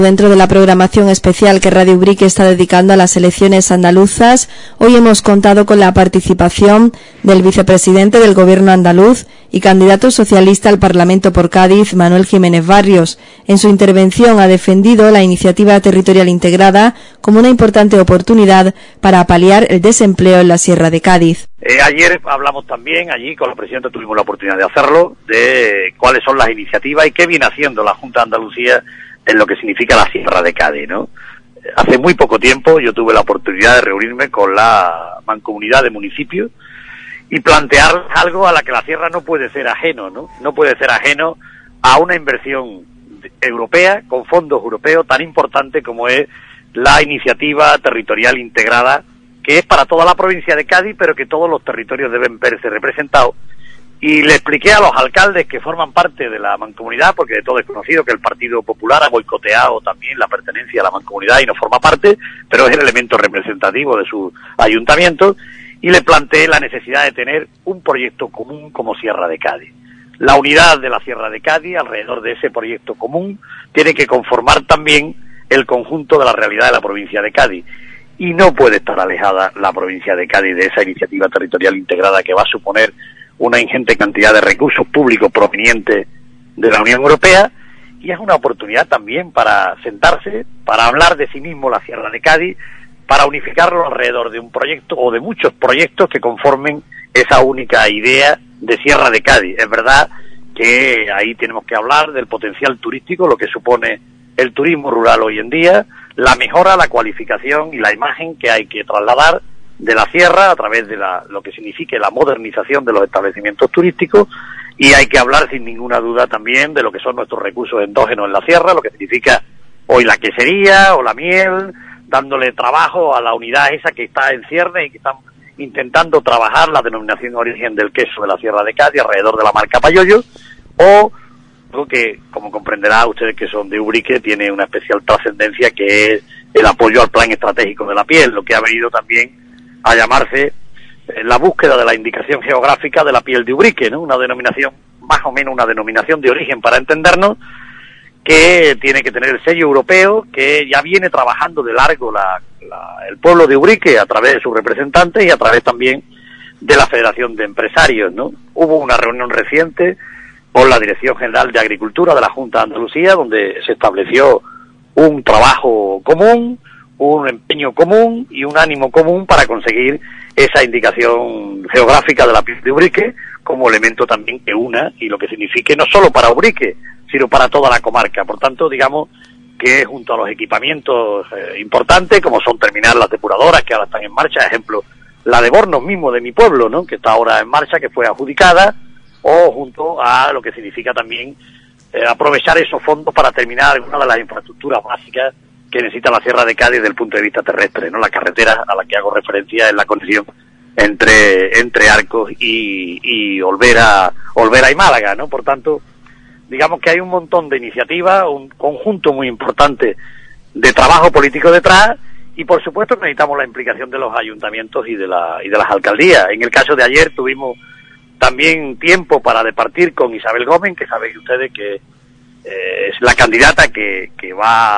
Dentro de la programación especial que Radio Ubrique está dedicando a las elecciones andaluzas, hoy hemos contado con la participación del vicepresidente del Gobierno andaluz y candidato socialista al Parlamento por Cádiz, Manuel Jiménez Barrios. En su intervención ha defendido la iniciativa territorial integrada como una importante oportunidad para paliar el desempleo en la Sierra de Cádiz. Ayer hablamos también, allí con la presidenta tuvimos la oportunidad de hacerlo, de cuáles son las iniciativas y qué viene haciendo la Junta de Andalucía en lo que significa la Sierra de Cádiz, ¿no? Hace muy poco tiempo yo tuve la oportunidad de reunirme con la mancomunidad de municipios y plantear algo a la que la Sierra no puede ser ajeno, ¿no? No puede ser ajeno a una inversión europea, con fondos europeos, tan importante como es la iniciativa territorial integrada, que es para toda la provincia de Cádiz, pero que todos los territorios deben verse representados. Y le expliqué a los alcaldes que forman parte de la mancomunidad, porque de todo es conocido que el Partido Popular ha boicoteado también la pertenencia a la mancomunidad y no forma parte, pero es el elemento representativo de su ayuntamiento, y le planteé la necesidad de tener un proyecto común como Sierra de Cádiz. La unidad de la Sierra de Cádiz, alrededor de ese proyecto común, tiene que conformar también el conjunto de la realidad de la provincia de Cádiz. Y no puede estar alejada la provincia de Cádiz de esa iniciativa territorial integrada que va a suponer una ingente cantidad de recursos públicos provenientes de la Unión Europea, y es una oportunidad también para sentarse, para hablar de sí mismo la Sierra de Cádiz, para unificarlo alrededor de un proyecto o de muchos proyectos que conformen esa única idea de Sierra de Cádiz. Es verdad que ahí tenemos que hablar del potencial turístico, lo que supone el turismo rural hoy en día, la mejora, la cualificación y la imagen que hay que trasladar de la sierra a través de lo que signifique la modernización de los establecimientos turísticos, y hay que hablar sin ninguna duda también de lo que son nuestros recursos endógenos en la sierra, lo que significa hoy la quesería o la miel, dándole trabajo a la unidad esa que está en ciernes y que están intentando trabajar la denominación de origen del queso de la Sierra de Cádiz alrededor de la marca Payollo, o algo que, como comprenderán ustedes que son de Ubrique, tiene una especial trascendencia, que es el apoyo al plan estratégico de la piel, lo que ha venido también a llamarse la búsqueda de la indicación geográfica de la piel de Ubrique, ¿no? Una denominación, más o menos una denominación de origen para entendernos, que tiene que tener el sello europeo, que ya viene trabajando de largo el pueblo de Ubrique a través de sus representantes y a través también de la Federación de Empresarios, ¿no? Hubo una reunión reciente con la Dirección General de Agricultura de la Junta de Andalucía, donde se estableció un trabajo común, un empeño común y un ánimo común para conseguir esa indicación geográfica de la piel de Ubrique como elemento también que una y lo que signifique no solo para Ubrique, sino para toda la comarca. Por tanto, digamos que junto a los equipamientos importantes, como son terminar las depuradoras que ahora están en marcha, ejemplo, la de Bornos mismo de mi pueblo, ¿no?, que está ahora en marcha, que fue adjudicada, o junto a lo que significa también aprovechar esos fondos para terminar alguna de las infraestructuras básicas que necesita la Sierra de Cádiz desde el punto de vista terrestre, ¿no? La carretera a la que hago referencia es la conexión entre Arcos y Olvera y Málaga, ¿no? Por tanto, digamos que hay un montón de iniciativas, un conjunto muy importante de trabajo político detrás, y por supuesto necesitamos la implicación de los ayuntamientos y de las alcaldías. En el caso de ayer tuvimos también tiempo para departir con Isabel Gómez, que saben ustedes que es la candidata que va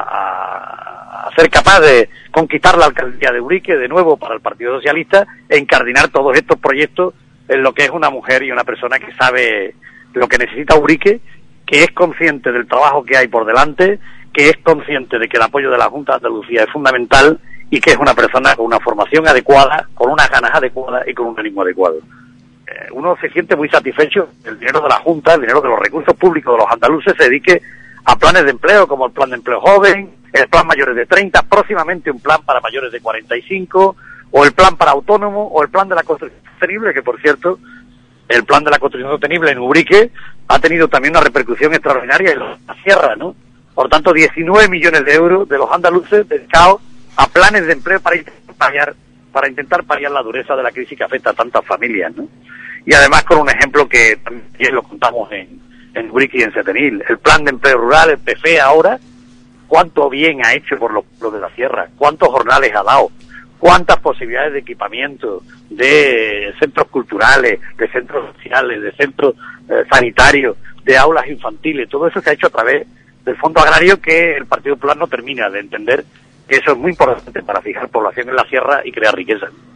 a ser capaz de conquistar la alcaldía de Ubrique de nuevo para el Partido Socialista e incardinar todos estos proyectos en lo que es una mujer y una persona que sabe lo que necesita Ubrique, que es consciente del trabajo que hay por delante, que es consciente de que el apoyo de la Junta de Andalucía es fundamental y que es una persona con una formación adecuada, con unas ganas adecuadas y con un ánimo adecuado. Uno se siente muy satisfecho. El dinero de la Junta, el dinero de los recursos públicos de los andaluces se dedique a planes de empleo como el plan de empleo joven, el plan mayores de 30, próximamente un plan para mayores de 45, o el plan para autónomos, o el plan de la construcción sostenible, que por cierto, el plan de la construcción sostenible en Ubrique ha tenido también una repercusión extraordinaria en la sierra, ¿no? Por tanto, 19 millones de euros de los andaluces dedicados a planes de empleo para intentar paliar la dureza de la crisis que afecta a tantas familias, ¿no? Y además con un ejemplo que también lo contamos en Ubrique y en Setenil, el plan de empleo rural, el PFE ahora, cuánto bien ha hecho por los pueblos de la sierra, cuántos jornales ha dado, cuántas posibilidades de equipamiento, de centros culturales, de centros sociales, de centros sanitarios, de aulas infantiles, todo eso se ha hecho a través del Fondo Agrario que el Partido Popular no termina de entender que eso es muy importante para fijar población en la sierra y crear riqueza.